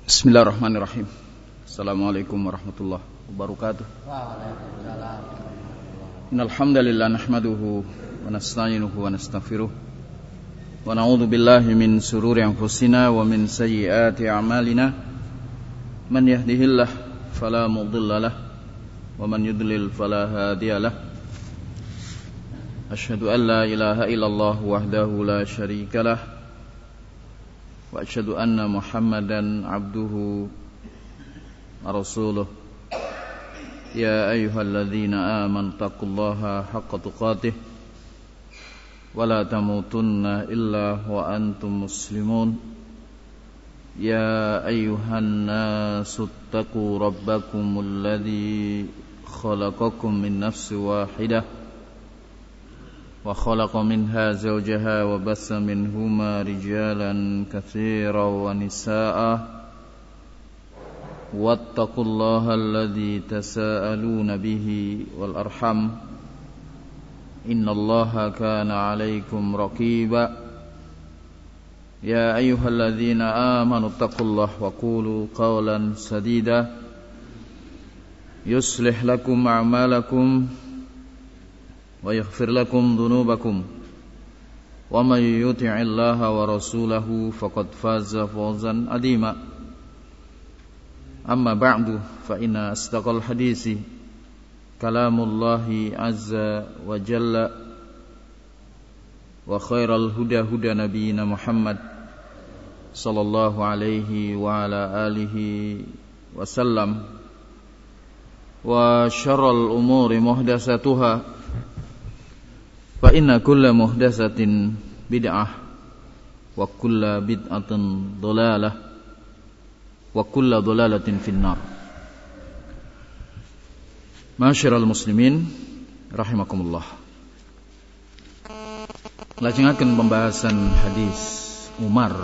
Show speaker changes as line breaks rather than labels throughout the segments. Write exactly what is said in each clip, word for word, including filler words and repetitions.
Bismillahirrahmanirrahim. Assalamualaikum warahmatullahi wabarakatuh.
Waalaikumsalam.
Innal hamdalillah nahmaduhu wa nasta'inuhu wa nastaghfiruh wa na'udzu billahi min shururi anfusina wa min sayyiati a'malina. Man yahdihillahu fala mudilla lahu wa man yudlil fala hadiya lahu. Asyhadu an la ilaha illallah wahdahu la syarika lahu wa asyhadu anna Muhammadan abduhu wa rasuluh. Ya ayyuhalladzina amanu taqullaha haqqa tuqatih wa la tamutunna illa wa antum muslimun. Ya ayyuhan nasu taqu rabbakumul ladzi khalaqakum min nafsin wahidah wa khalaqa minha zawjaha wa bassa minhuma rijalan katsiran wa nisaa'a wattaqullaha alladzi tasaaluna bihi wal arham innallaha kana 'alaikum raqiba. Ya ayyuhalladzina amanu taqullaha wa qulu qawlan sadida yuslih lakum a'malakum wa yaghfir lakum dhunubakum wa may yuti'illaha wa rasulahu faqad faza fawzan 'azima. Amma ba'du, fa inna asdaqal hadisi kalamullahi azza wa jalla wa khairal huda huda nabiyyina Muhammad sallallahu alaihi wa ala alihi wasallam wa syarrul umuri muhdatsatuha fa inna kulla muhdatsatin bid'ah wa kulla bid'atin dhalalah wa kulla dhalalatin finnar. Ma'asyiral muslimin rahimakumullah. Lajengaken pembahasan hadis Umar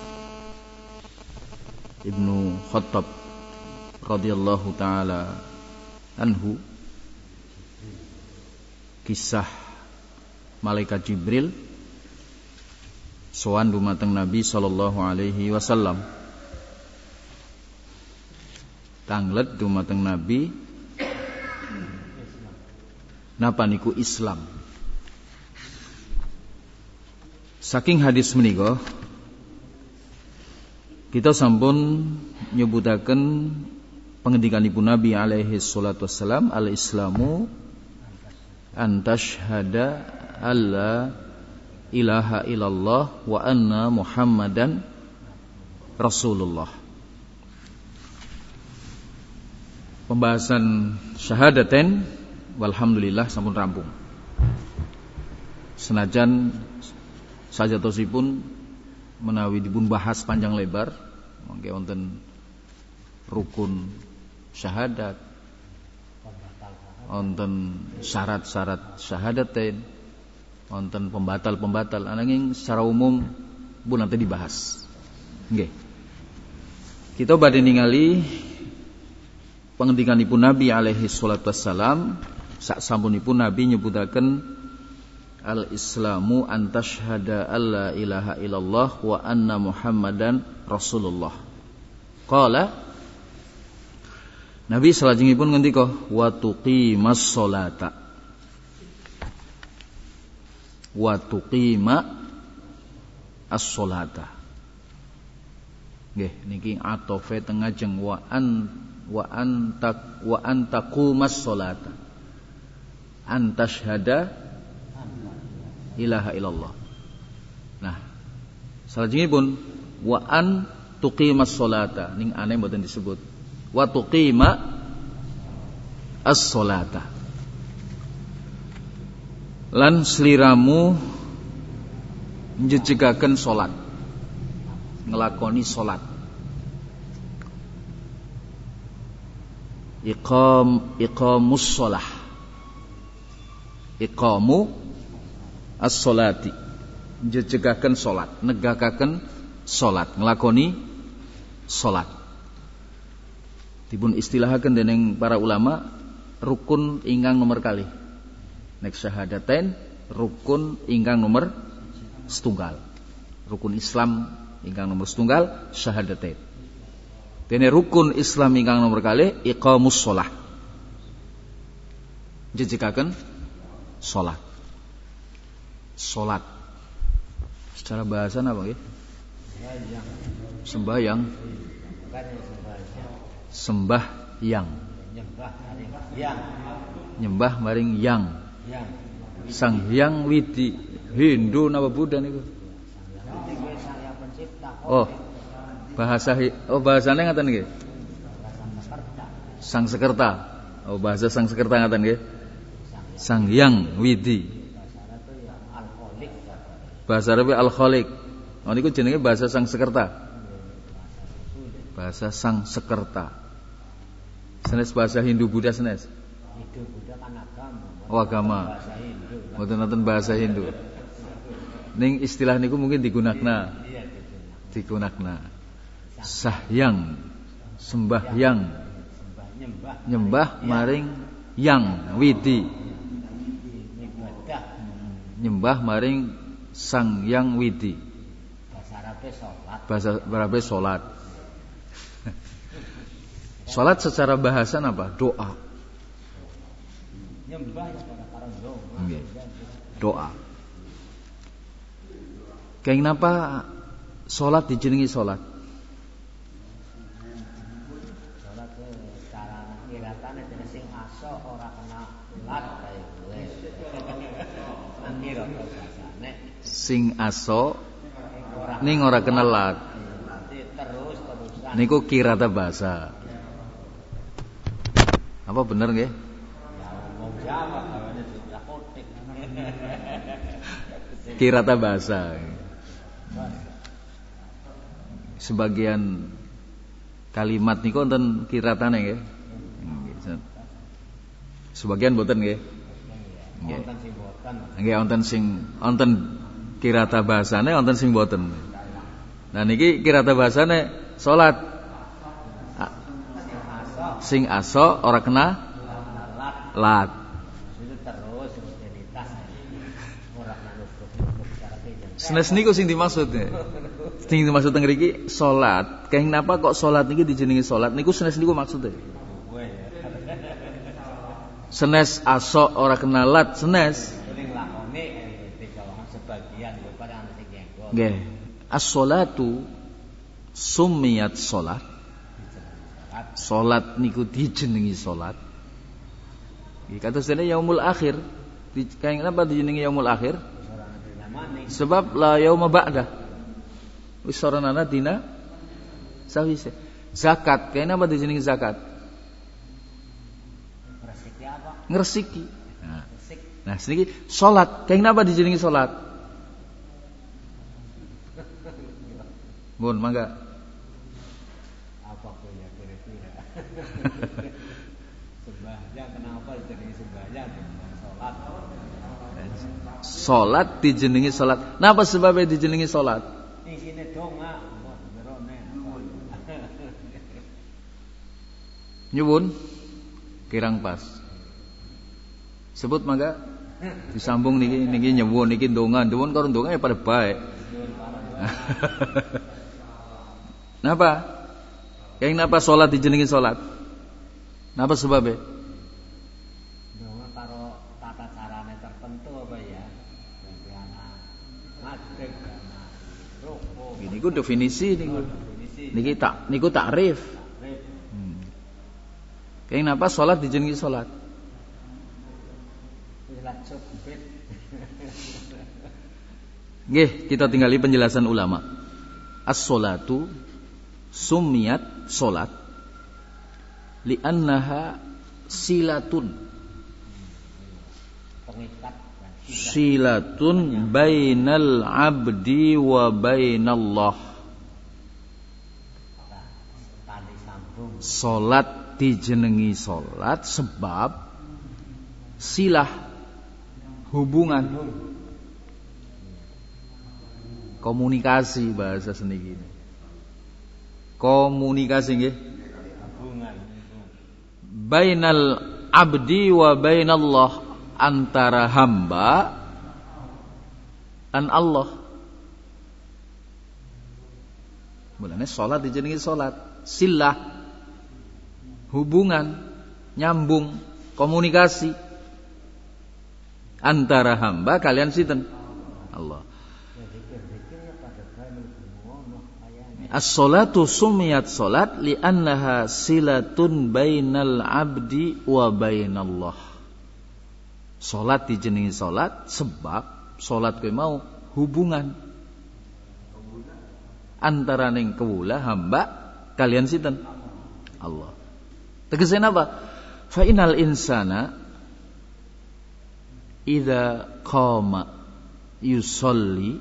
Ibnu Khattab radhiyallahu taala anhu, kisah malaikat Jibril sowan dumateng Nabi sallallahu alaihi wasallam, tanglet dumateng Nabi napa niku Islam. Saking hadis menika kita sampun nyebutaken pengendikanipun Nabi alaihi salatu wassalam, al-islamu antashhada alla ilaha illallah wa anna Muhammadan Rasulullah. Pembahasan syahadaten walhamdulillah sampun rampung. Senajan sajatosipun menawi dipun bahas panjang lebar, mangke wonten rukun syahadat, wonten syarat-syarat syahadaten, wonten pembatal-pembatal, ananging secara umum pun nanti dibahas. Nggih. Kita badhe ningali pengendikanipun Nabi alaihi salatu wassalam, sak sampunipun Nabi nyebutaken al-islamu antashhada alla ilaha illallah wa anna Muhammadan Rasulullah. Qala, Nabi salajengipun ngendika wa tuqimas sholata wa tuqima as-sholata. Nggih, niki atofe teng ngajeng wa an wa antak wa antaqumas sholata antashhada ilaha illallah. Nah, salajengipun wa an tuqimas sholata, ning aneh mboten disebut wa tuqima as-sholata, lan sliramu njejegaken salat, ngelakoni salat. Iqam iqamus shalah, iqamu as-sholati, njejegaken salat, negakaken salat, ngelakoni salat. Dipun istilahaken dening para ulama rukun ingkang nomor kalih. Nek syahadatain rukun ingkang nomor setunggal. Rukun Islam ingkang nomor setunggal syahadatain. Dene rukun Islam ingkang nomor kalih iqamus shalah. Jejegaken salat. Salat. Secara bahasa apa nggih? Sembahyang. Sembah yang. Nyembah maring yang. Sang Hyang Widi. Hindu napa Buddha niku? Oh. Bahasa oh bahasane ngaten nggih. Sang Sekerta. Oh bahasa Sang Sekerta ngaten nggih. Sang Hyang Widi. Bahasa Arab Al-Khaliq. Oh niku jenenge bahasa Sang Sekerta. Bahasa Sang Sekerta. Senes bahasa Hindu Buddha senes. Hindu Buddha kan agama. Oh agama. Mboten wonten bahasa Hindu. Ning istilah niku mungkin digunakna. Digunakna. Sahyang sembahyang nyembah maring yang widi nyembah maring Sang Yang Widi. Bahasa Arabe salat. Salat secara bahasan apa? Doa. Doa. Kayak napa salat dijenengi salat? Sing aso ning ora kenal lat. Niku kirata bahasa. Apa bener nggih? Kirata bahasa. Sebagian kalimat niku wonten kiratane nggih. Sebagian boten nggih. Nggih. Nggih wonten sing wonten kirata bahasane wonten sing boten. Nah niki kirata bahasane salat. Sing aso ora kena lat. Senes niku sing dimaksud. Sing dimaksud teng mriki salat. Kenging napa kok salat niki dijenengi salat niku senes niku maksude. Senes aso ora kena lat senes. Nggih, as-sholatu summiyat salat. Salat niku dijenengi salat. Nggih kados dene yaumul akhir. Kaya napa dijenengi yaumul akhir? Sebab la yauma ba'da. Wis soranana dina sawise. Zakat, kaya napa dijenengi zakat? Ngresiki apa? Ngresiki. Nah, nah sedikit salat, kaya napa dijenengi salat? Mun mangga. Apa kok ya kira-kira? Sembahyang kenapa dijenengi sembahyang? Salat. Salat dijenengi salat. Napa sebabnya dijenengi salat? Isine donga, ngerone. Nyuwun kirang pas. Sebut mangga. Disambung niki niki nyuwun niki donga, nyuwun karo donga ya pada baik. Napa? Yang napa salat dijenengi salat? Napa sebabnya? Donga karo tata carane tertentu apa ya? Madheg, ruku. Ini ku definisi niku. Niki tak niku takrif. Hmm. Yang napa salat dijenengi salat? Salat subit. Nggih, kita tinggali penjelasan ulama. As-sholatu summiyat salat li'annaha silatun. Pengikat silatun bainal abdi wa bainallah. Salat dijenengi salat sebab silah hubungan komunikasi bahasa seniki. Komunikasi nggih. Hubungan. Bainal abdi wa bainallah, antara hamba dan Allah. Mulane salat dijenengi salat, silah hubungan, nyambung, komunikasi antara hamba kalian sinten? Allah. As-salatu sumiyat salat li'annaha silatun bainal abdi wa bainallah. Salat dijenengi salat sebab salat kuwi mau hubungan antara ning kawula hamba kalian sinten? Allah. Tegasé napa? Fa innal insana idza qama yusolli,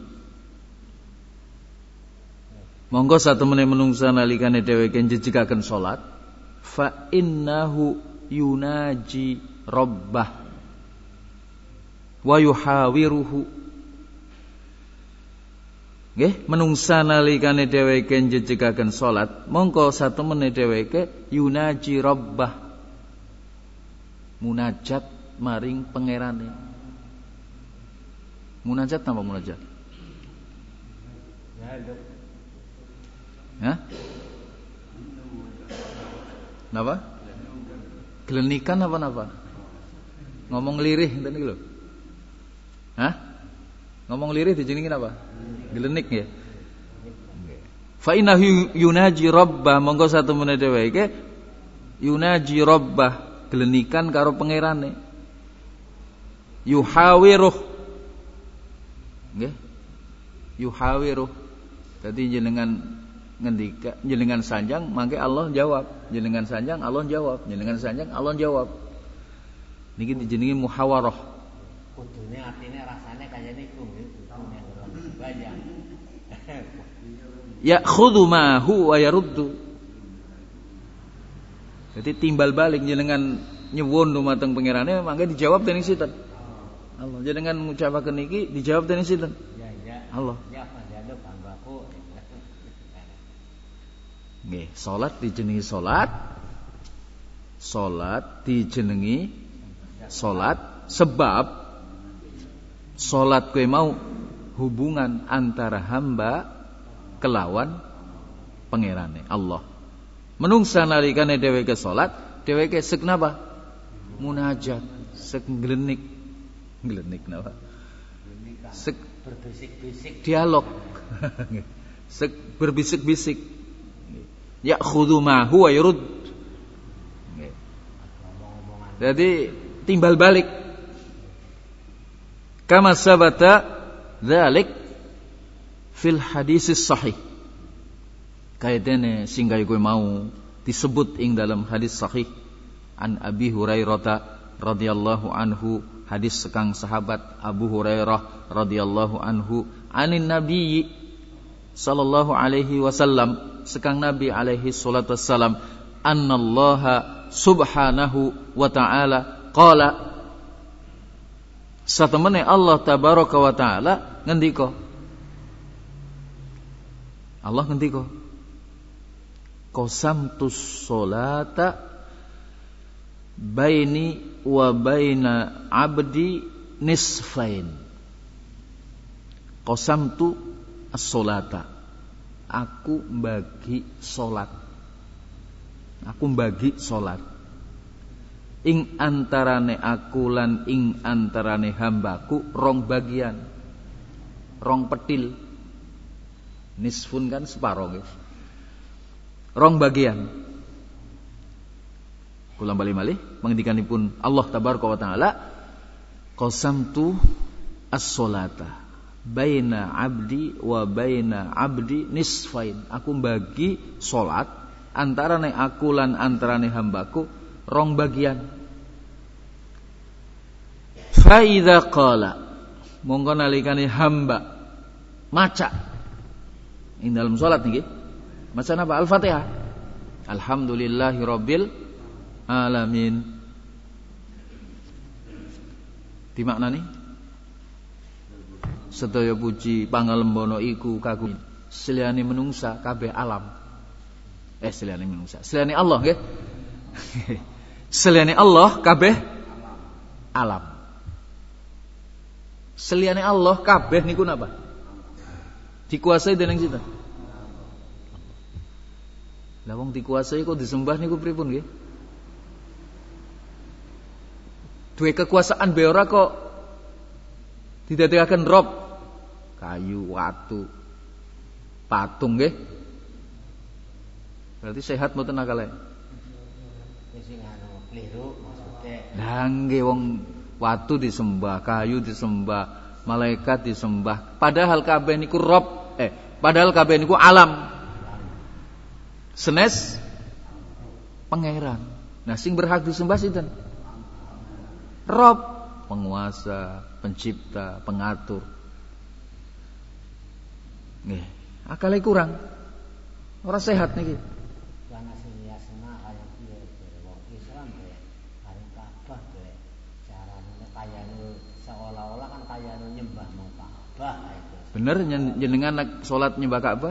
monggo satemene menungsa nalikane dheweke njejekaken salat, fa innahu yunaji rabbah wa yuhawiruhu. Nggih, menungsa nalikane dheweke njejekaken salat, mongko satemene dheweke yunaji rabbah, munajat maring pangerane. Munajat napa munajat? Hah? Napa? Gelenikan apa napa? Ngomong lirih ngeten iki lho. Hah? Ngomong lirih dijenengi napa? Gelenik ya. Fa inna yunaji rabbah, monggo satemene dheweke yunaji rabbah, gelenikan karo pangerane. Yuhawiruh. Nggih. Yuhawiruh. Dadi jenengan ngendika, jenengan sanjang mangke Allah jawab, jenengan sanjang Allah jawab, jenengan sanjang Allah jawab. Niki dijenengi muhawarah.
Kudune artine rasane kaya niku nggih, kudune bayang.
Ya'khudhu ma huwa yaruddu. Jadi timbal balik jenengan nyuwun dumateng pangerane mangke dijawab dening sinten? Allah. Jenengan ngucapaken niki dijawab dening sinten?
Ya ya.
Allah.
Ya panjaluk hambaku.
Nggih, salat dijenengi salat. Salat dijenengi salat sebab salat kuwi mau hubungan antara hamba kelawan pangerane Allah. Menungsa nalikane dheweke salat, dheweke sek napa? Munajat, sek nglenik. Nglenik napa? Sek
berbisik-bisik,
dialog. Sek berbisik-bisik. Ya'khudhu ma huwa yurud. Jadi timbal balik. Kama sabata dzalik fil hadis sahih. Kaidene singgai kowe mau disebut ing dalam hadis sahih an Abi Hurairah radhiyallahu anhu, hadis sekang sahabat Abu Hurairah radhiyallahu anhu, anin Nabi sallallahu alaihi wasallam, sekang Nabi alaihi salatu wassalam, annallaha subhanahu wa ta'ala qala, satemene Allah tabaraka wa ta'ala ngendika. Allah ngendika, qasamtus sholata baini wa baina abdi nisfain. Qasamtu as-sholata, aku bagi salat, aku bagi salat ing antarane aku lan ing antarane hambaku rong bagian, rong petil. Nisfun kan separo nggih. Rong bagian. Kula bali malih pangendikanipun Allah tabaraka wa taala, qasamtu as-sholata baina abdi wa baina abdi nisfain. Aku bagi salat antarane aku lan antarane hambaku rong bagian. Fa idza qala, monggo nalikane hamba maca ing dalam salat niki, maca napa? Al-Fatihah. Alhamdulillahirabbil alamin. Dimaknani sedaya puji pangalembono iku kagum seliyane menungsa kabeh alam. Eh seliyane menungsa, seliyane Allah nggih. Seliyane Allah kabeh alam. Seliyane Allah kabeh niku napa? Dikuasai dening sinten? Lah wong dikuasai kok disembah niku pripun nggih? Duwe kekuasaan be ora kok didadekaken rob, kayu, watu, patung nggih. Berarti sehat mboten akale.
Sing anu kliru maksude.
Lah nggih wong watu disembah, kayu disembah, malaikat disembah. Padahal kabeh niku rob, eh padahal kabeh niku alam. Senes pangeran. Nah sing berhak disembah sinten? Rob, penguasa, pencipta, pengatur. Nggih, akale kurang. Ora sehat niki.
Karena siniasna kaya piye wong Islam ya, karo Ka'bah ya. Carane kaya seolah-olah kan kaya nyembah mong Ka'bah itu.
Bener jenengan nak salat nyembah Ka'bah?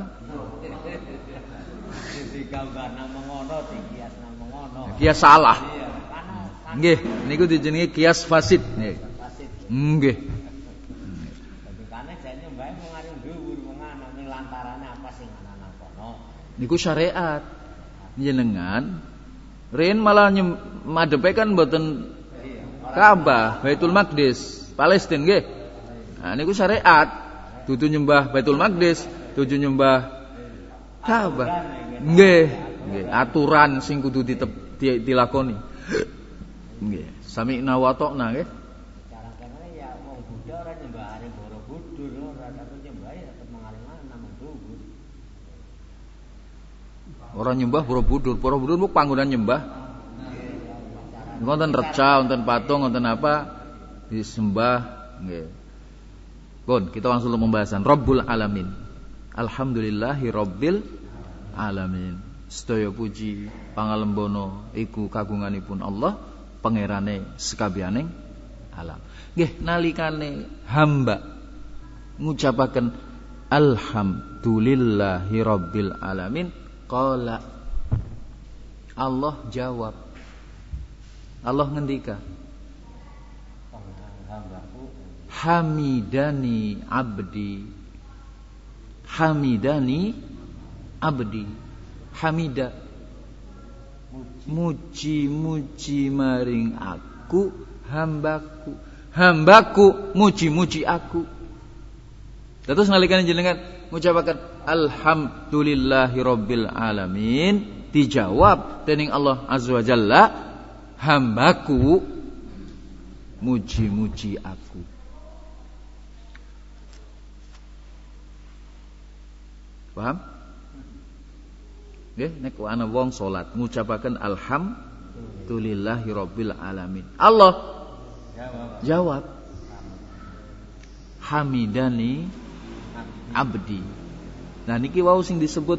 Digambar nang mengono, dikias nang mengono.
Kias salah.
Iya, karena
Nggih, niku dijenengi kias fasid nggih.
fasid.
Nggih.
Dadi kane jane nyembah mung ari dhuwur mung ana ning lantarane apa sing ana nang kono.
Niku syariat. Jenengan rin malah nyem, madepe kan mboten Ka'bah, Baitul Maqdis, Palestina nggih. Nah niku syariat. Dudu nyembah Baitul Maqdis, dudu nyembah Ka'bah. Nggih, nggih, aturan sing kudu dilakoni. Nggih, sami'na wa ta'na nggih.
Cara kene ya wong Buddha ora nyembah arep Borobudur ora tapi nyembah ya tetep mengalingan nang dhuwur.
Ora nyembah Borobudur, Borobudur mung panggonan nyembah. Wonten reca, wonten patung, wonten apa disembah nggih. Pun kita langsung ke pembahasan Rabbul Alamin. Alhamdulillahi Rabbil Alamin. Sedaya puji pangalembono iku kagunganipun Allah, pangerane sekabiyaning alam. Nggih, nalikane hamba ngucapaken alhamdulillahi Rabbil Alamin, qala Allah jawab. Allah ngendika, hamidani abdi, hamidani abdi, hamida muji-muji maring aku hambaku, hambaku muji-muji aku. Terus nalikane jenengan ngucapaken alhamdulillahi rabbil alamin, dijawab dening Allah azza wa jalla, hambaku muji-muji aku. Paham? Nggih, nek ana wong salat ngucapaken alhamdulillahi rabbil alamin, Allah jawab, hamidani abdi. Nah niki wau sing disebut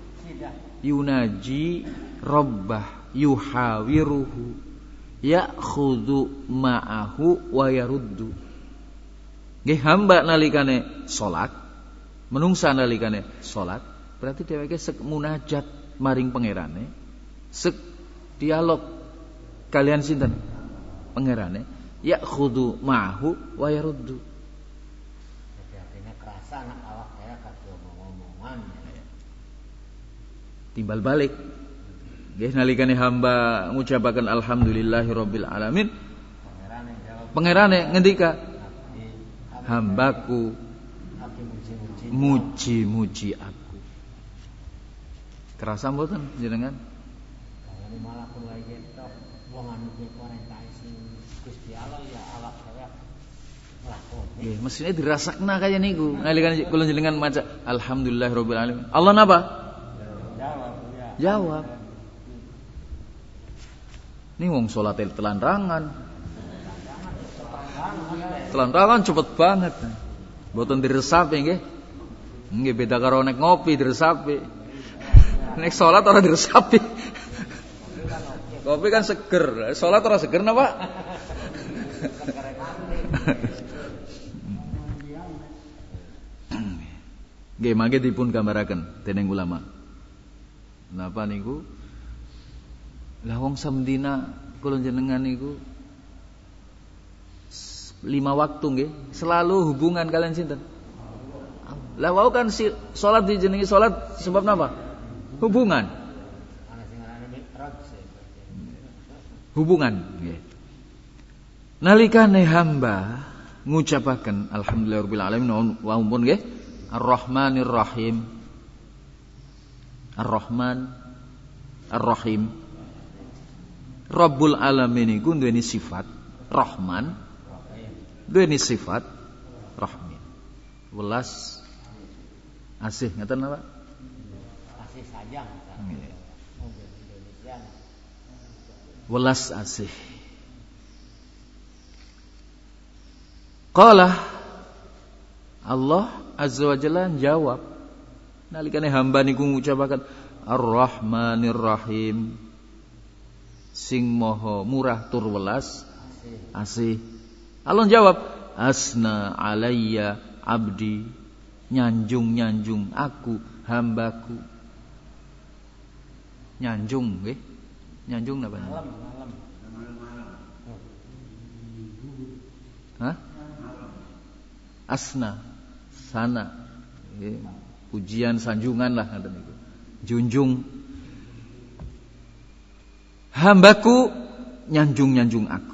yunaji rabbah, yuhawiruhu, ya'khudhu ma'ahu wa yaruddu. Nggih, hamba nalikane salat, menungsa nalikane salat, berarti dheweke sek munajat maring pangerane, sek dialog kalian sinten pangerane, ya'khudhu ma'ahu wa yaruddu.
Jadi artinya kerasa anak awak saya kagak ngomong-ngomongan.
Timbal balik. Nggih, nalikane hamba ngucapaken alhamdulillahi rabbil alamin,
Pangerane jawab,
pangerane ngendika,
abdi,
hambaku
abdi muji-muji.
muji-muji aku. Kerasa mboten jenengan?
Kayane malah pun lagi tok wong anu kuwi perintah sing Gusti Allah ya awak saya nglakoni.
Nggih, mestine dirasakna kaya niku. Nalikane kula jenengan maca alhamdulillahi rabbil alamin, Allah napa?
Jawab ya.
Jawab. Ini wong salat telanrangan. Telanrangan cepet banget. Mboten diresapi nggih. Nggih beda karo nek ngopi diresapi. Nek salat ora diresapi. Kopi kan seger, salat ora seger napa? Nggih, mangke dipun gambaraken dening ulama. Napa niku? Lah wong samdina kula jenengan niku lima waktu nggih, selalu hubungan kalian sinten? Lah wau kan si salat dijenengi salat sebab napa? Hubungan. hubungan nggih. Nalikane hamba ngucapaken alhamdulillahirabbil alamin wa umpun nggih Ar-Rahmanir Rahim. Ar-Rahman Ar-Rahim. Rabbul alamin iku duweni sifat Rahman, duweni sifat Rahim. Welas asih ngeten apa?
Asih sayang.
Nggih. Welas asih. Qala Allah Azza wa Jalla jawab nalikane hamba niku ngucapaken Ar-Rahmanir Rahim sing maha murah tur welas asih. Allah jawab asna alayya abdi, nyanjung-nyanjung aku hambaku. Nyanjung nggih. Nyanjung napa? Malam, malam. Hah? Asna, sana, ya, pujian sanjungan lah ngoten niku. Junjung. Hambaku nyanjung-nyanjung aku.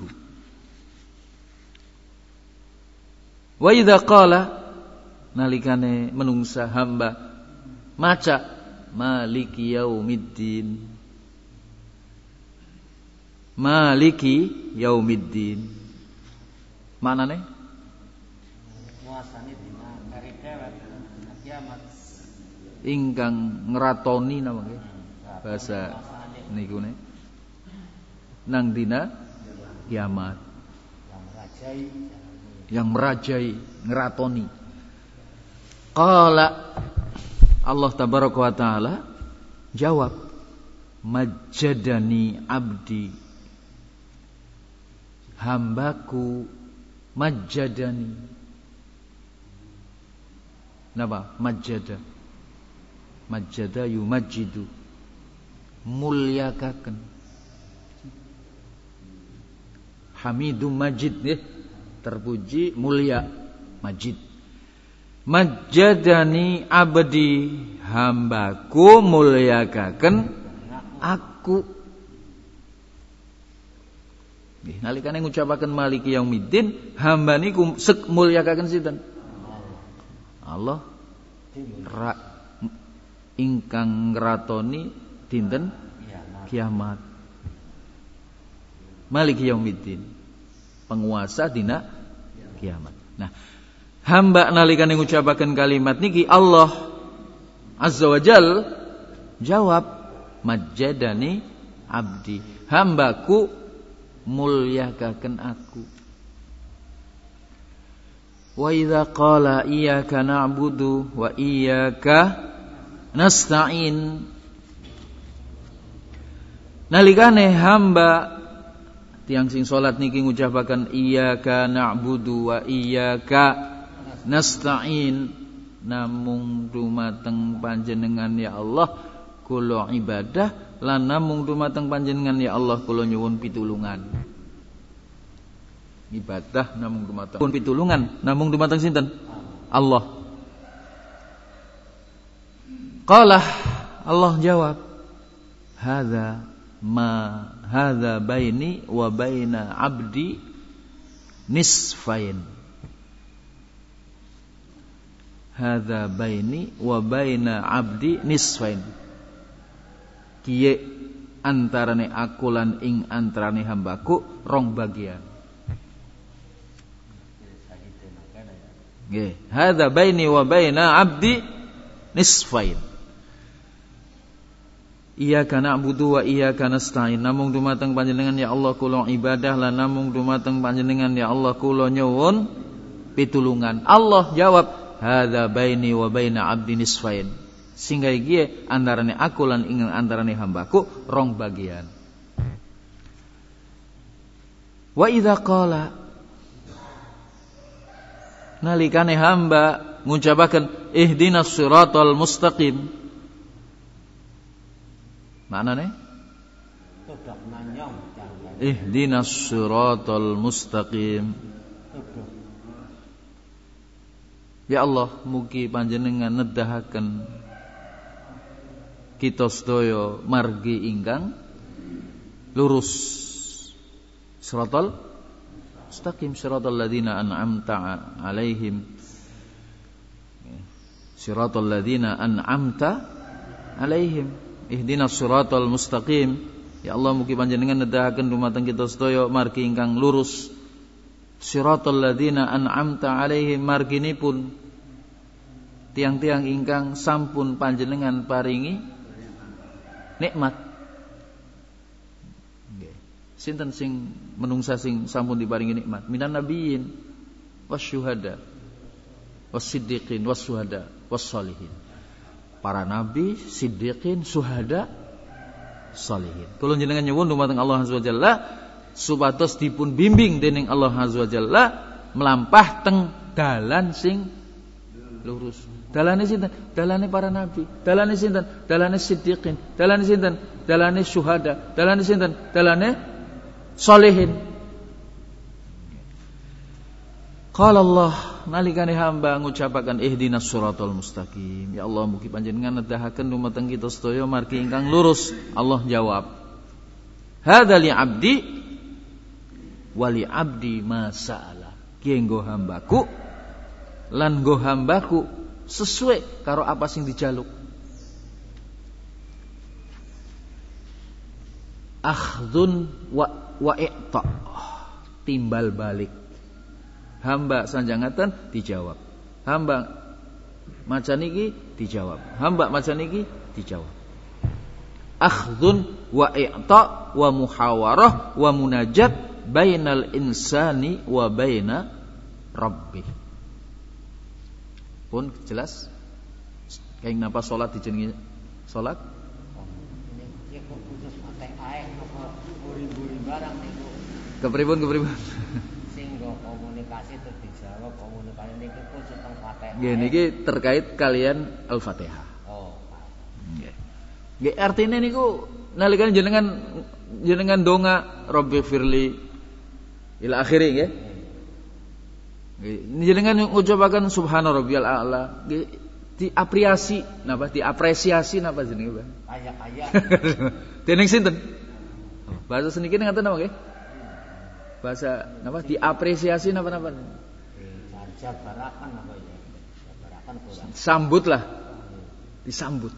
Wa idza qala nalikane menungsa hamba maca maliki yaumiddin. Maliki yaumiddin. Manane?
Muasane dina hari kiamat.
Ingkang ngratoni napa nggih? Bahasa niku ne. Nang dina kiamat.
Yang merajai,
yang merajai, ngeratoni. Qala Allah tabaraka wa taala jawab majjadani abdi, hambaku majjadani. Napa? Majjada. Majjada yumajjidu, mulyakaken. Hamidum majid ya, terpuji mulia majid. Majjadani abdi, hambaku mulyakaken aku. Nggih, nalikane ngucapaken maliki yaumiddin, hamba niku sek mulyakaken sinten? Allah. Ra, ingkang ngratoni dinten kiamat. Maliki yaumiddin, penguasa dina kiamat. Nah, hamba nalikane ngucapaken kalimat niki Allah Azza wa Jal jawab majjadani abdi, hambaku mulyakaken aku. Wa idza qala iyyaka na'budu wa iyyaka nasta'in, nalikane hamba tiang sing salat niki ngucapaken iyyaka na'budu wa iyyaka nasta'in, namung dumateng panjenengan ya Allah kula ibadah, lan namung dumateng panjenengan ya Allah kula nyuwun pitulungan. Ibadah namung dumateng pitulungan, namung dumateng sinten? Allah. Qala Allah jawab hadza ma hadza baini wa baina abdi nisfain. Hadza baini wa baina abdi nisfain. Kiye antarane aku lan ing antarane hambaku rong bagian. Nggih, hadza baini wa baina abdi nisfain. Iyyaka na'budu wa iyyaka nasta'in, namung dumateng panjenengan ya Allah kula ibadah, lan namung dumateng panjenengan ya Allah kula nyuwun pitulungan. Allah jawab hadza baini wa baina abdi nisfain, sehingga iki antarane aku lan ing antarane hambaku rong bagian. Wa idza qala, nalikane hamba ngucapaken ihdinas siratal mustaqim, maknane
tudok nanyong
ihdinas siratal mustaqim. Ya Allah, mugi panjenengan nedahaken kita sedaya margi ingkang lurus. Siratal mustaqim, siratal ladzina an'amta 'alaihim. Siratal ladzina an'amta 'alaihim. Ihdinas siratal mustaqim. Ya Allah mugi panjenengan nedahaken dumateng kita sedaya margi ingkang lurus. Siratal ladzina an'amta 'alaihim, marginipun tiang-tiang ingkang sampun panjenengan paringi nikmat. Sinten sing menungsa sing sampun diparingi nikmat? Minan nabiyyin wasyuhada wassiddiqin wassuhada wassalihin. Para nabi, siddiqin, syuhada, salihin. Kula jenengan nyuwun dumateng Allah Azza wa Jalla supados dipun bimbing dening Allah Azza wa Jalla melampah teng dalan sing lurus. Dalane sinten? Dalane para nabi. Dalane sinten? Dalane siddiqin. Dalane sinten? Dalane syuhada. Dalane sinten? Dalane salihin. Qala Allah nalikane hamba ngucapaken ihdinas siratal mustaqim. Ya Allah mugi panjenengan nedahaken dumateng kita sedaya margi ingkang lurus. Allah jawab, hadza li 'abdi wa li 'abdi ma sa'ala. Ki nggo hambaku lan nggo hambaku sesuai karo apa sing dijaluk. Akhdun wa wa i'ta, timbal balik. Hamba sanjangaken dijawab. Hamba macan iki dijawab. Hamba macan iki dijawab. Akhdun wa i'ta wa muhawarah wa munajat bainal insani wa baina rabbih. Pun jelas kayak napa salat dijenengi salat?
Ini khusus pakai air apa buri-buri barang niku.
Kepripun kepripun?
Sing go komunikasi terus dijawab komunikasi niki khusus teng Fatihah.
Nggih niki terkait kalian Al-Fatihah.
Oh.
Nggih. Nggih artine niku nalika jenengan jenengan donga Rabbi firli ila akhiri nggih. Nggih jenengan ngucapaken subhana rabbiyal a'la nggih diapresiasi napa diapresiasi napa jenenge Pak?
Aya-aya.
Dening sinten? Bahasa seniki ngaten napa nggih? Bahasa napa diapresiasi napa-napa?
Jabarakan apa ya? Jabarakan kurang.
Sambutlah. Disambut.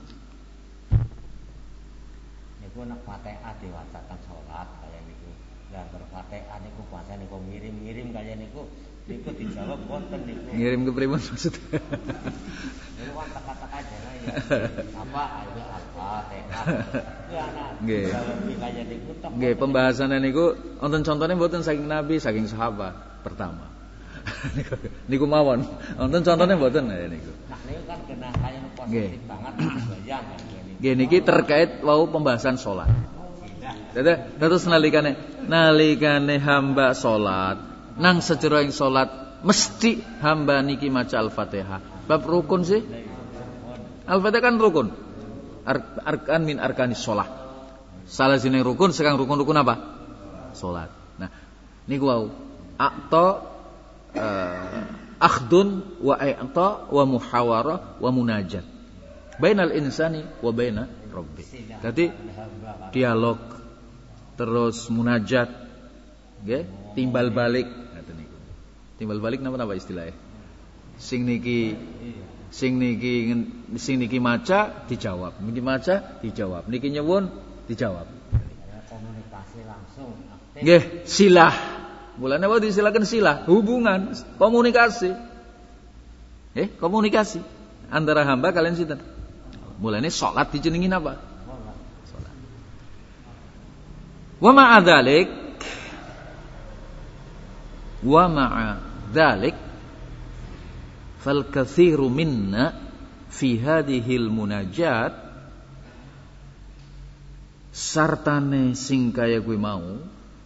Niku nek Fatihah diwacakan salat kaya niku. Lah berfatihah niku bahasa niku ngirim-ngirim kaya niku niku dijawab wonten niku.
Ngirim ke pripun maksudnya?
Niku kan teka-teka jane ya. Apa ayo Al-Fatihah. Ya ana.
Nggih.
Kaya niku tok.
Nggih, pembahasannya niku wonten contone mboten saking nabi, saking sahabat pertama. Niku mawon. Wonten contone mboten ya niku.
Nah niku kan kena kaya positif banget bayang niku.
Nggih niki terkait wau pembahasan salat. Dadi terus nalikane nalikane hamba salat, nang sejroning salat mesti hamba niki maca Al-Fatihah. Bab rukun sih. Al-Fatihah kan rukun. Ar- arkan min arkanis shalah. Salah sini rukun, sekarang rukun-rukun apa? Salat. Nah, niku wau aqta uh, akhdun wa i'ta wa muhawarah wa munajat. Bainal insani wa baina rabbih. Jadi dialog terus munajat nggih, timbal balik ngoten niku. Timbal balik napa-napa istilahnya? Sing niki sing niki sing niki maca dijawab, niki maca dijawab, niki nyuwun dijawab.
Komunikasi langsung aktif.
Nggih, silah. Mulane wae disilakan silah, hubungan, komunikasi. Eh, komunikasi antara hamba kalian sinten? Mulane salat dijenengi napa? Salat. Wa ma'a dzalik wa ma'a dzalik fal katsiru minna fi hadhil munajat sartane sing kaya kuwi mau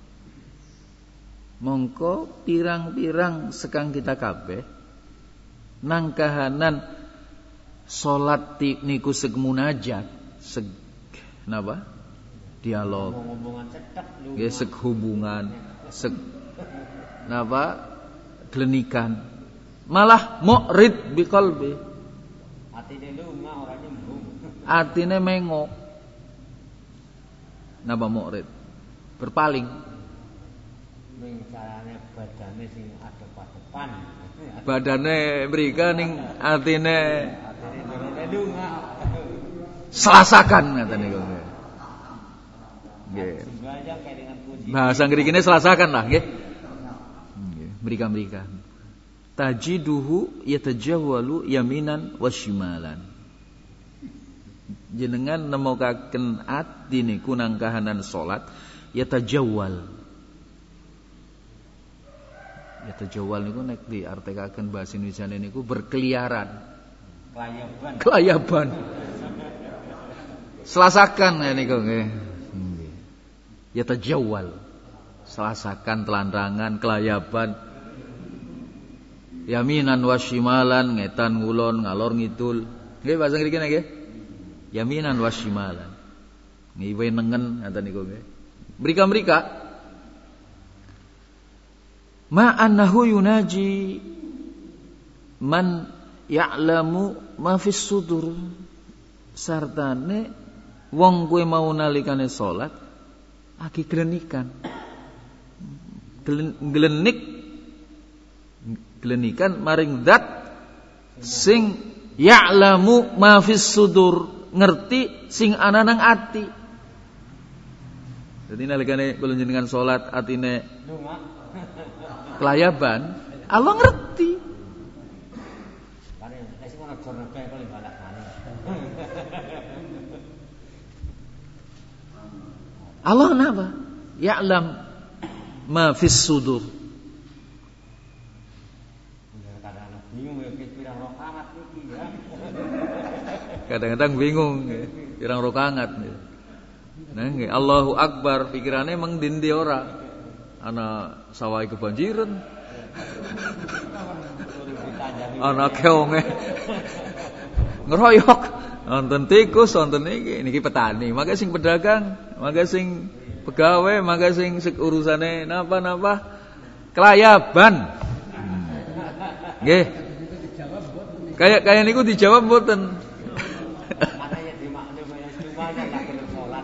mongko pirang-pirang sekang kita kabeh nang kahanan salat niku seg munajat seg napa dialog
Ngomong-ngomongan cetek lu.
nggih seg hubungan seg napa glenikan malah mu'rid biqalbi
Atine lunga ora nyembung.
atine mengok napa mu'rid berpaling
Ning carane badane sing adep-adepan.
Badane mrika ning atine
atine ndonga.
Selasakan ngaten niku. Nggih. Bahasa ngrikine selasakan lah nggih. Nggih, mrika-mrika. Tajiduhu yatajawwalu yaminan wa shimalan. Jenengan nemokaken ati niku nang kahanan salat yatajawwal. Yatajawwal niku nek diartikaken bahasa Indonesia niku berkeliaran.
Kelayaban.
Kelayaban. Selasakan niku nggih. Yatajawwal. Selasakan telandangan, kelayaban. Yaminan wa shimalan, ngetan ngulon, ngalor ngidul. Nggih bahasa ngriki nggih. Yaminan wa shimalan. Ngiwe nengen ngaten niku nggih. Mrika-mrika ma annahu yunaji man ya'lamu ma fis sudur. Sartane wong kuwi mau nalikane salat aki glenikan. Glenik glenikan maring zat sing ya'lamu ma fis sudur, ngerti sing ana nang ati. Dadi nalikane kula jenengan salat atine kelayaban, Allah ngerti. Allah napa? Ya'lam ma fis sudur. Kadang-kadang bingung pirang rakaat. Nah, nggih Allahu Akbar pikirane meng dindi ora. Ana sawah kebanjiran. Ana keonge. Ngeroyok, wonten tikus, wonten iki, niki petani, maka sing pedagang, maka sing pegawai, maka sing urusane napa-napa kelayaban. Nggih. Kayak kayak niku dijawab mboten.
Makanya dimaklumi semuanya lagi salat.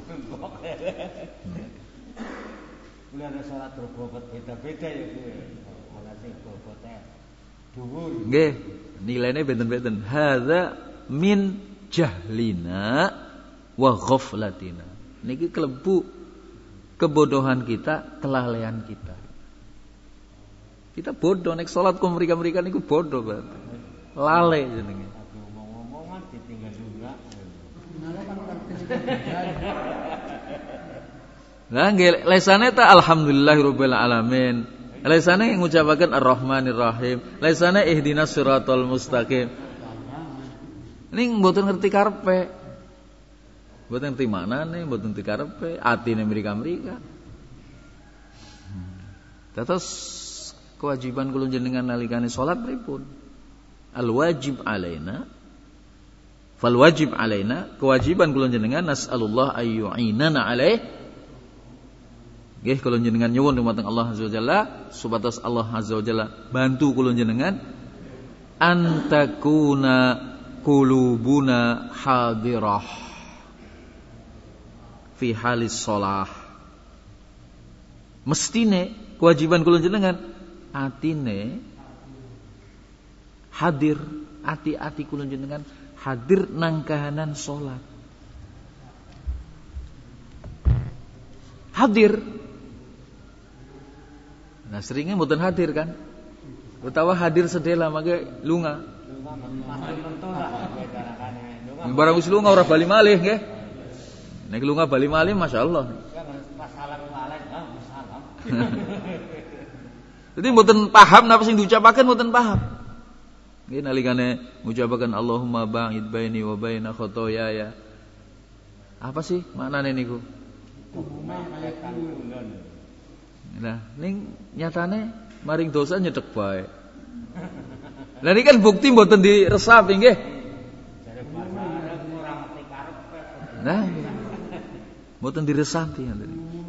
Mulai ada salat berbobot beda-beda ya Bu. Ana sing bobote dhuwur.
Nggih, nilainya benten-benten. Hadza min jahlina wa ghaflatina. Niki kelebu kebodohan kita, kelalaian kita. Kita bodoh nek salat ku mrika-mrika niku bodoh berarti. Lale jenenge.
Ngomong-ngomongan ditinggal juga.
Lah nggih lesane ta alhamdulillahirabbil alamin. Lesane ngucapaken Ar-Rahmanir Rahim. Lesane ihdinas siratal mustaqim. Ning mboten ngerti karepe. Mboten ngerti maknane, mboten ngerti karepe, atine mrika-mrika. Terus kewajiban kula jenengan nalikane salat pripun? Al wajib alaina fal wajib alaina, kewajiban kula jenengan nasallallahu ayyu'inana alaih. Nggih kula jenengan nyuwun dumateng Allah Azza wa Jalla supados Allah Azza wa Jalla bantu kula jenengan antakuna qulubuna hadirah fi halis shalah. Mestine kewajiban kula jenengan atine hadir, ati-ati kula jenengan hadir nang kahanan salat. Hadir. Nah seringnya mboten hadir kan? Utawa hadir sedela mangke lunga. Barang wis lunga ora bali malih nggih. Nek lunga bali malih masyaallah. Jadi mboten paham napa sing diucapaken mboten paham. Nggih nalikane ngucapaken Allahumma ba'id baini wa baina khotoyaya. Apa sih maknane niku? Nah, ning nyatane maring dosa nyedek bae. Lah niki kan bukti mboten diresapi nggih. Nah, mboten diresapi ngoten.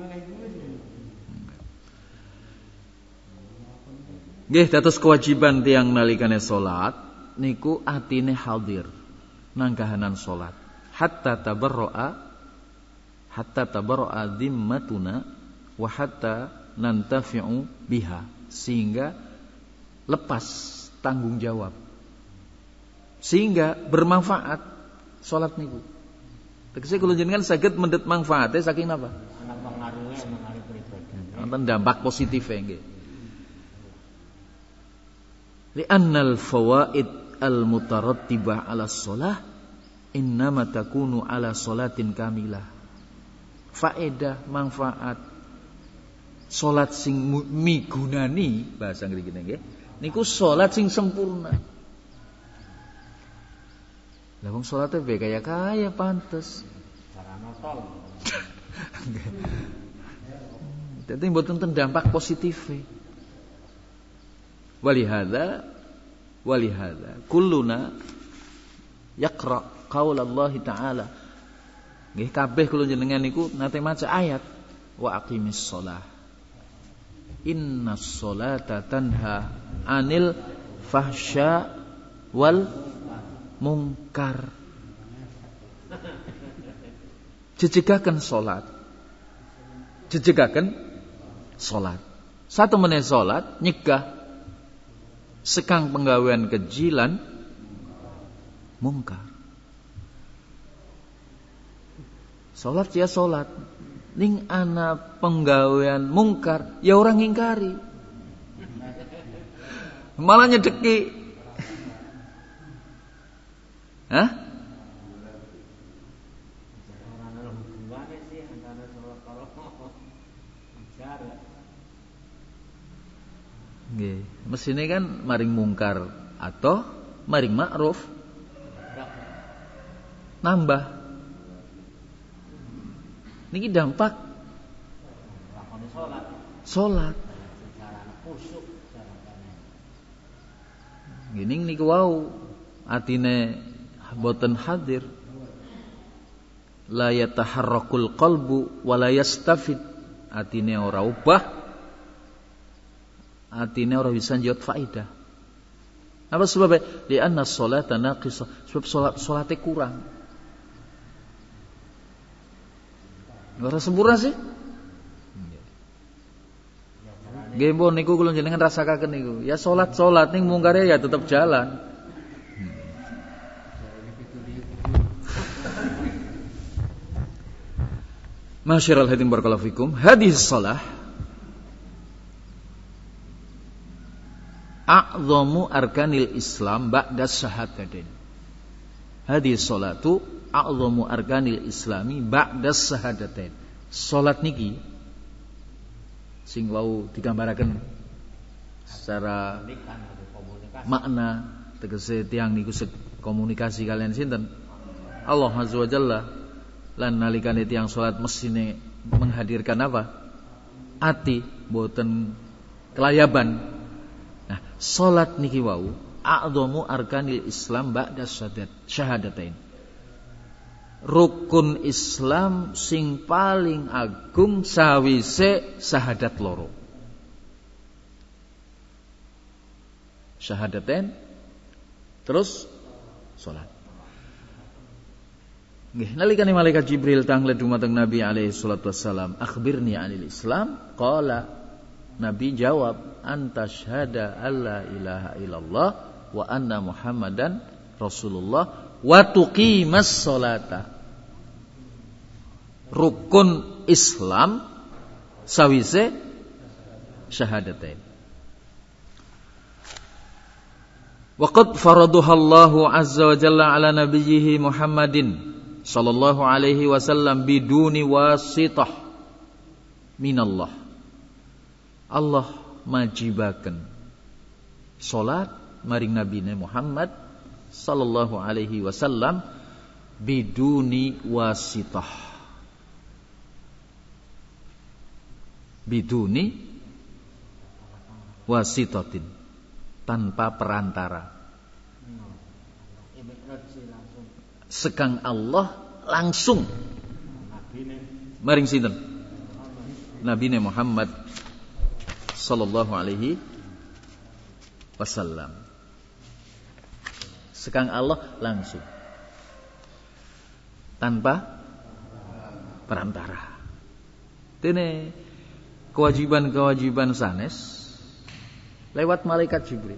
Nggih, dados kewajiban tiyang nalikane salat niku atine hadir nang kahanan salat. Hatta tabarra'a hatta tabarra'a dhimmatuna wa hatta nantafi'u biha, sehingga lepas tanggung jawab, sehingga bermanfaat salat niku. Tegese kula jenengan saged mendhet manfaate saking napa?
Ana pengaruhe mengaruh pribadi.
Wonten dampak positif nggih. Li'annal fawaid al-mutarattibah 'ala shalah innama takunu 'ala shalatin kamilah. Faedah, manfaat salat sing migunani bahasa ngriki nggih niku salat sing sempurna. Lah wong salate be kaya-kaya pantes.
Cara notol.
Dadi mboten ten dampak positife. Walihada walihada kulluna yaqra qaul Allah Ta'ala. Nggih kabeh kula jenengan niku nate maca ayat wa aqimis shalah. Innas sholata tanha 'anil fahsya wal munkar. Jejegaken salat. Jejegaken salat. Satu menit salat nyegah sekang penggawean kejilan mungkar. Salat ya salat, ning ana penggawean mungkar ya orang ngingkari. Malah nyedeki. Hah?
Ora ana hubungane sih antara salat karo bicara.
Nggih, mesine kan maring mungkar atau maring ma'ruf nambah. Niki dampak
lakone salat.
Salat.
Secara khusyuk secara kene.
Gini niku wau atine boten hadir. La yataharrakul qalbu wa la yastafid. Atine ora ubah. Atine ora bisa njot faedah. Apa sebabnya? Li anna sholata naqisah. Sebab salat salate kurang. Ora sempurna sih. Nggih pun niku kula jenengan rasakaken niku. Ya salat-salat ning mungkare ya tetep jalan. Masyiral hadirin barakallahu fikum. Hadis shalah a'dhamu arkanil Islam ba'da syahadatain. Hadis salatu a'dhamu arkanil Islami ba'da syahadatain. Salat niki sing wau digambaraken secara makna tegese tiyang niku komunikasi kalian sinten? Allah Azza wa Jalla. Lan nalikane tiyang salat mesine menghadirkan apa? Ati, boten kelayaban. Nah, salat niki wau a'dhamu arkanil Islam ba'da syahadatain. Rukun Islam sing paling agung sawise syahadat loro. Syahadatain terus salat. Nggih, nalikane malaikat Jibril tanglet dumateng Nabi alaihi salatu wassalam, "Akhbirni 'anil Islam." Qala, Nabi jawab, "Anta syahada alla ilaha illallah wa anna Muhammadan Rasulullah wa tuqimas sholata." Rukun Islam sawise syahadatain. Wa qad faraduha Allahu azza wa jalla ala nabiyhi Muhammadin sallallahu alaihi wasallam biduni wasitah minallah. Allah majibaken salat maring nabine Muhammad sallallahu alaihi wasallam biduni wasitah. Biduni wasitatin, tanpa perantara. Sekang Allah langsung maring sinten? Nabine Muhammad sallallahu alaihi wasallam. Sekang Allah langsung tanpa perantara. Dene kewajiban-kewajiban sanes lewat malaikat Jibril.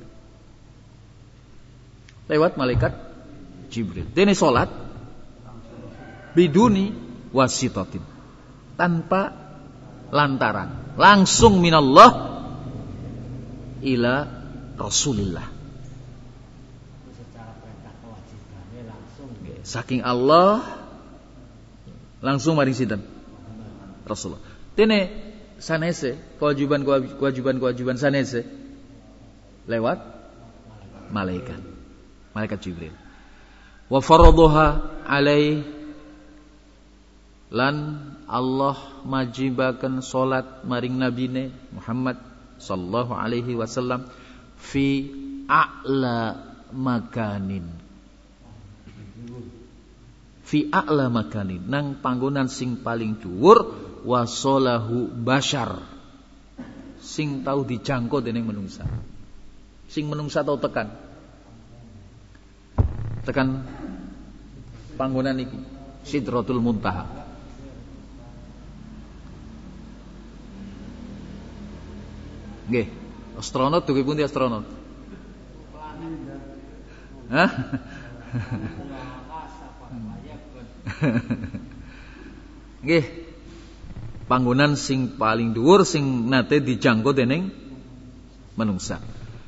Lewat malaikat Jibril. Dene salat biduni wasitatin, tanpa lantaran, langsung minallah ila Rasulillah.
Secara perintah kewajibannya langsung
Saking Allah langsung maring sinten? Rasulullah. Dene sanese kewajiban kewajiban kewajiban sanese lewat malaikat. Malaikat Jibril. Wa faraduha alaih, lan Allah majibaken salat maring nabine Muhammad sallallahu alaihi wasallam fi a'la makanin. Fi a'la makanin, nang panggonan sing paling dhuwur, wasolahu bashar, sing tau dijangkau dening menungsa. Sing menungsa tau tekan. Tekan panggonan iki, Sidratul Muntaha. Nggih, astronot duwe pundi astronot? Hah? Nggih. Panggonan sing paling dhuwur sing nate dijangkau dening manungsa.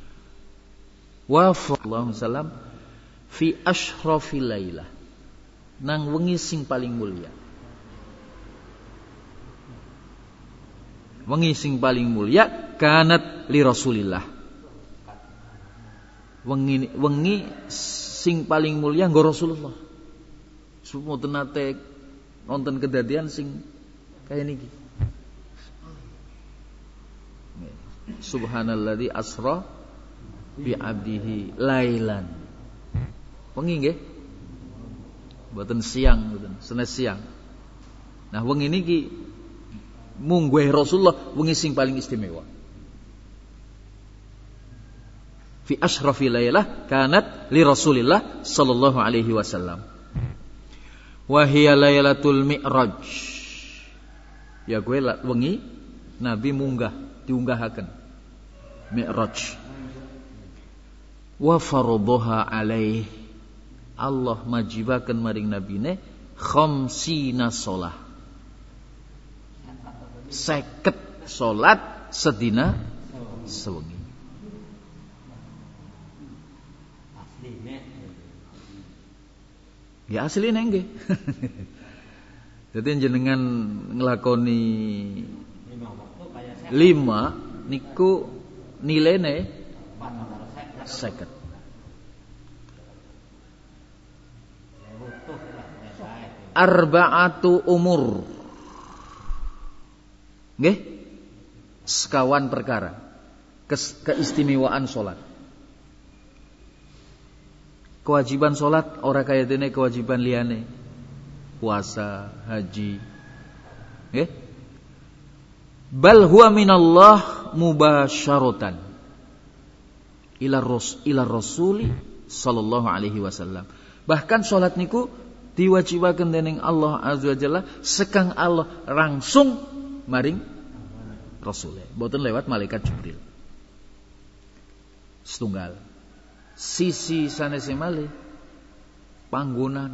Wa sallallahu wasallam fi asyrafil lailah, nang wengi sing paling mulia. Wengi sing paling mulia kanat li Rasulillah. Wengi wengi sing paling mulia nggo Rasulullah. Mboten nate wonten kedadian sing kaya niki. Subhanalladzi asra bi 'abdihi lailan. Wengi nggih. Mboten siang, mboten senes siang. Nah wengi niki mungguh Rasulullah wengi sing paling istimewa. Fi asyrafil lailah kanat li Rasulillah sallallahu alaihi wasallam. Wa hiya lailatul mi'raj. Ya kowe wengi Nabi munggah, diunggahaken. Mi'raj. Wa faradhaha alaih, Allah majibaken maring nabine khamsina shalah. Seket salat sedina sewengi. Ya asline nggih. Jadi jenengan nglakoni lima niku nilene seket. Arba'atu umur. Nggih? Sekawan perkara. Keistimewaan salat. Kewajiban salat ora kaya dene kewajiban liyane. Puasa, haji. Nggih? Bal huwa minallah mubasyaratan ila ras ila rasuli sallallahu alaihi wasallam. Bahkan salat niku diwajibaken dening Allah azza wajalla sekang Allah langsung maring Rasul, mboten lewat malaikat Jibril. Setunggal. Sisi sanese malih panggonan.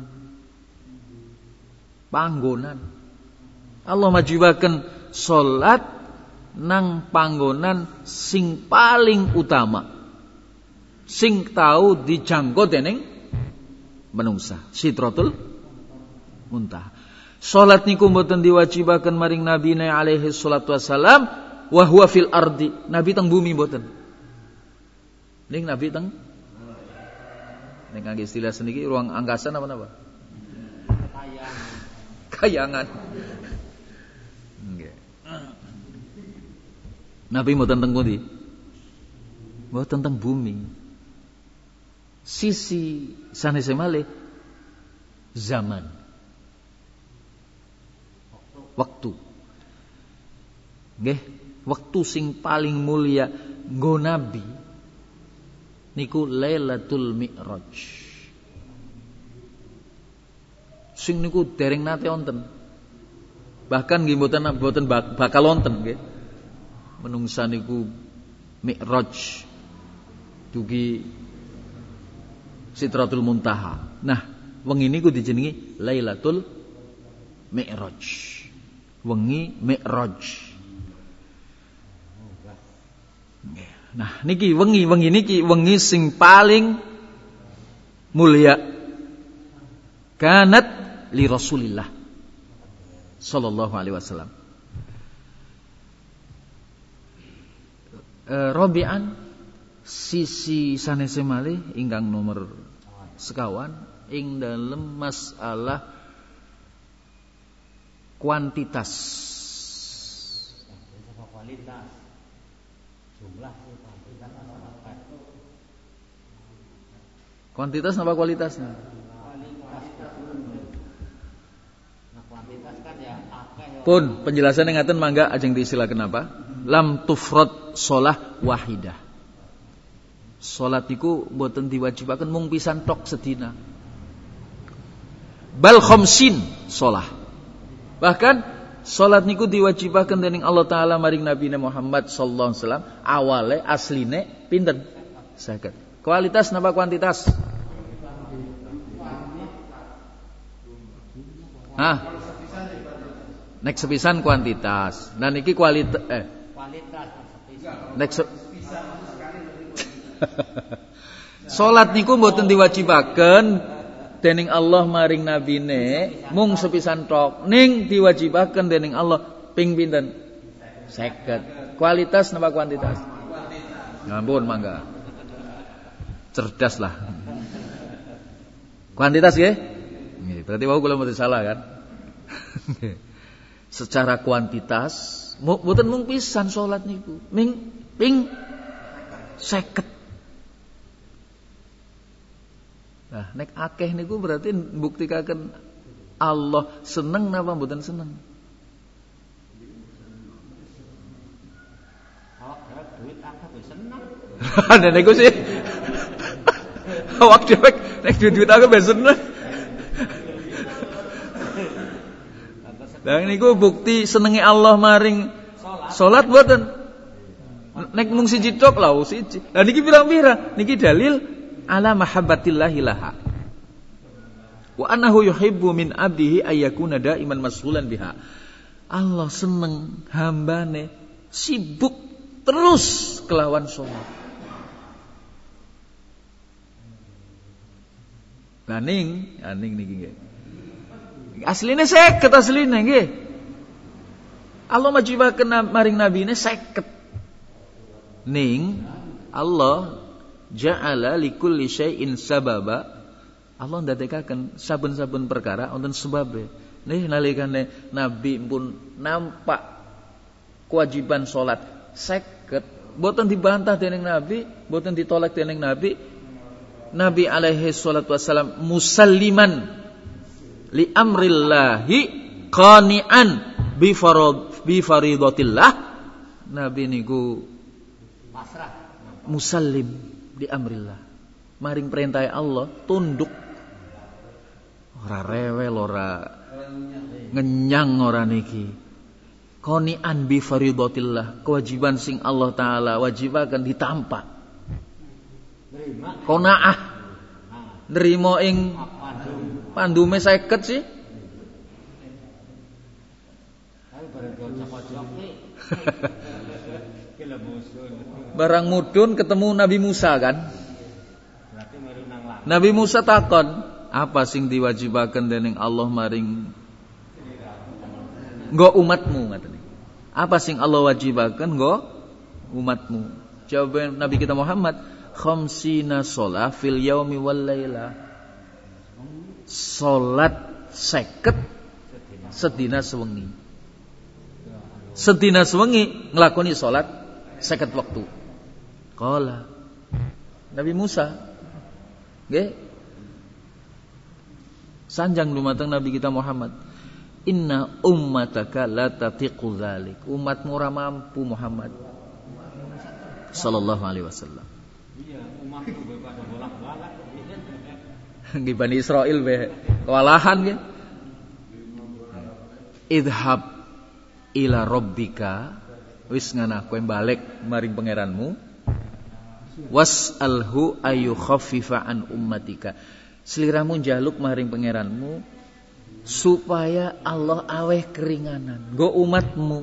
Panggonan. Allah majibaken salat nang panggonan sing paling utama. Sing tau dijangkau dening manungsa, Sidratul Muntaha. Salat niku mboten diwajibaken maring Nabi alaihi salatu wasalam wa huwa fil ardi. Nabi teng bumi mboten. Ning Nabi teng ning kangge istilah seniki ruang angkasa napa napa? Kayangan. Kayangan. Nggih. Nabi mboten teng pundi? Mboten teng bumi. Sisi sanese malih zaman. Waktu. Nggih, waktu sing paling mulia nggo Nabi niku Lailatul Mi'raj. Sing niku dereng nate wonten. Bahkan nggih mboten mboten bakal wonten nggih. menungsa niku mi'raj dugi Sidratul Muntaha. Nah, wengi niku dijenengi Lailatul Mi'raj. Wengi Mi'raj. Nah, niki wengi-wengi niki wengi sing paling mulia. Kanat li Rasulillah sallallahu alaihi wasallam. E, Robian sisi sanese malih ingkang nomor sekawan ing dalem masalah kuantitas.
Kualitas. Jumlah kuantitas apa?
Kuantitas apa kualitasnya?
Kualitas. Nah, kuantitas kan ya akeh.
Pun penjelasan yang ngaten mangga ajeng diisilaken apa? Lam tufrad shalah wahidah. Salat niku mboten diwajibaken mung pisan tok sedina. Bal khamsin shalah. Bahkan salat niku diwajibaken dening Allah taala maring Nabi Muhammad sallallahu alaihi wasallam awale asline pinten? seket. Kualitas napa kuantitas? Hah? Nek sepisan kuantitas. Nah niki kualitas eh
kualitas sepisan.
Nek se- salat niku mboten diwajibaken dening Allah maring nabine mung sepisan tok, ning diwajibaken dening Allah ping pinten? seket. Kualitas napa kuantitas? Ngampun mangga. Cerdas lah. Kuantitas nggih? Nggih, berarti wau kula mboten salah kan? Secara kuantitas mboten mung pisan salat niku, ming ping seket. Nah, nek akeh niku berarti mbuktikaken Allah seneng napa mboten seneng?
Awak garap duit akeh wis seneng.
Nah niku sih. Awak dhewe nek duit akeh wis seneng. Lah niku bukti senenge Allah maring salat mboten. Nek mung siji tok lha siji. Lah niki pirang-pirang? Niki dalil ala mahabbatillahi laha. Wa annahu yuhibbu min abdihi ayyakuna daiman masghulan biha. Allah seneng hambane sibuk terus kelawan salat. Lah ning, aning niki nggih. Asline seket asline nggih. Allah majibaken maring nabine seket. Ning Allah ja'ala likulli syai'in sababa. Allah ndadekaken saben-saben perkara wonten sebabe. Nih nalikane Nabi pun nampak kewajiban salat seket, boten dibantah dening Nabi, boten ditolak dening Nabi. Nabi alaihi salatu wasalam musalliman li amrillahi qani'an bi farad bi faridatillah. Nabi niku
pasrah
musallim di amrillah, maring perintah Allah tunduk, ora rewel, ora ngenyang, ora niki. Qani'an bi faridatillah, kewajiban sing Allah taala wajibaken ditampa. Qanaah nrimo ing pandume seket sih. Barang mudun ketemu Nabi Musa kan. Nabi Musa takon, apa sing diwajibaken dening Allah maring nggo umatmu ngateni. Apa sing Allah wajibaken nggo umatmu? Jawab Nabi kita Muhammad, khamsina shalah fil yaumi wal laila. Salat seket sedina sewengi. Sedina sewengi nglakoni salat seket waktu. Qala Nabi Musa nggih sanjang lumateng Nabi kita Muhammad, inna ummataka la tatiqu dzalik. Umatmu ora mampu Muhammad sallallahu alaihi wasallam.
Iya, umatku pada bolak-balik.
Nggih Bani Israil be kewalahan nggih. Idhab ila rabbika wis ngana kowe balik maring pangeranmu. Was'alhu ayu khaffifa an ummatika. Sliramu njaluk maring pangeranmu supaya Allah aweh keringanan nggo umatmu.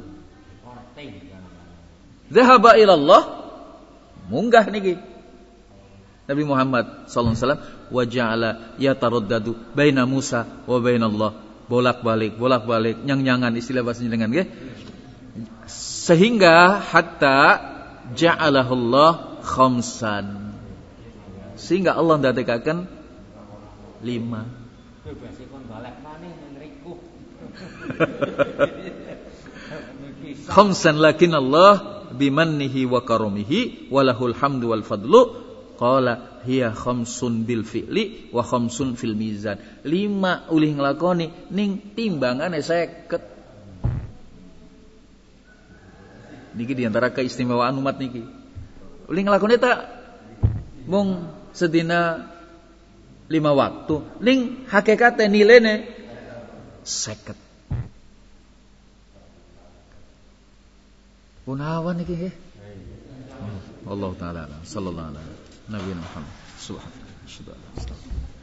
Dhahaba ilallah, munggah niki Nabi Muhammad sallallahu alaihi wasallam, wa ja'ala yataraddadu baina Musa wa bainallah, bolak-balik bolak-balik nyang-nyangan istilah bahasa dengan nggih, sehingga hatta ja'alahullah khamsan, sehingga Allah ndadekaken lima. Khamsan lakin Allah bimannihi wa karumihi walahul hamdu wal fadlu qala hiya khamsun bil fi'li wa khamsun fil mizan. Lima ulih nglakoni ning timbangane seket. Niki diantara keistimewaan umat niki. Ulih nglakoni tak mung sedina lima waktu, ning hakikate nilene seket. Punawan iki nggih. Allah taala sallallahu alaihi wasallam Nabi Muhammad subhanahu wa ta'ala.